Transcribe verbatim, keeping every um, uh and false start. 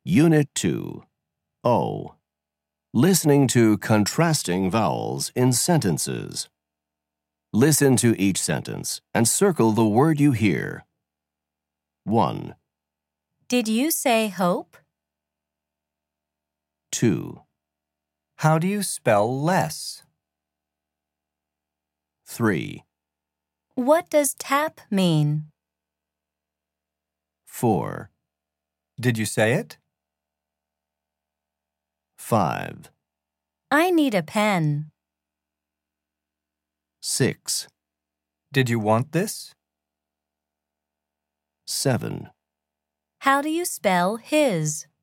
Unit two. O. Listening to contrasting vowels in sentences. Listen to each sentence and circle the word you hear. one. Did you say hope? two. How do you spell less? three. What does tap mean? four. Did you say it? five. I need a pen. six. Did you want this? seven. How do you spell his?